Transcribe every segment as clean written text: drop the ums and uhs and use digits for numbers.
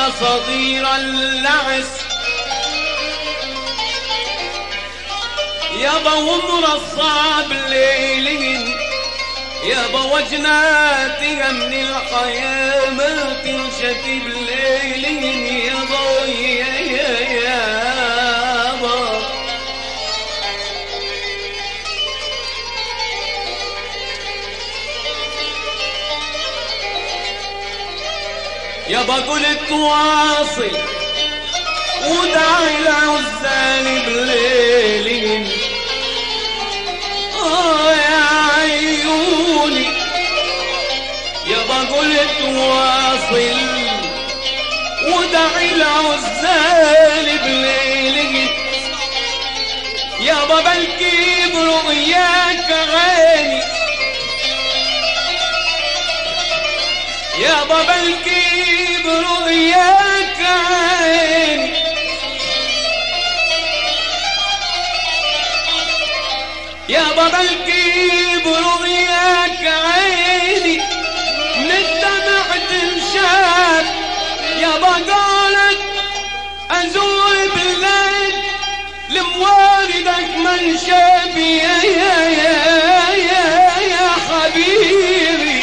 صدير اللعس يابا ومر الصعب ليلين يابا وجناتي من الحياة ما تنشتي بليلين يابا يابا قلت واصل وداعي العزال بليلين يا عيوني يابا قلت واصل وداعي العزال بليلين يابا بلكي برؤياك غالي يابا بلكي برؤياك عيني يابا بلكي برؤياك عيني من الدمع تنشاف يابا قالت ازور بالليل لمواردك من شاف يا حبيبي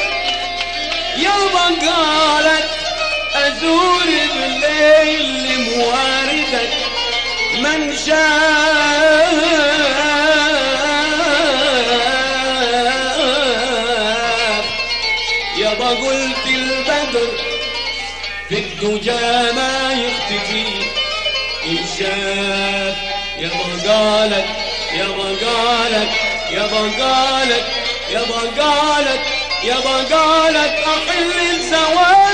يابا قالت ازور بالليل لمواردك من شاف يابا قلت البدر في الدجى ما يختفي انشاف يابا قالت يابا قالت يابا قالت يابا قالت يابا قالت احل الزواج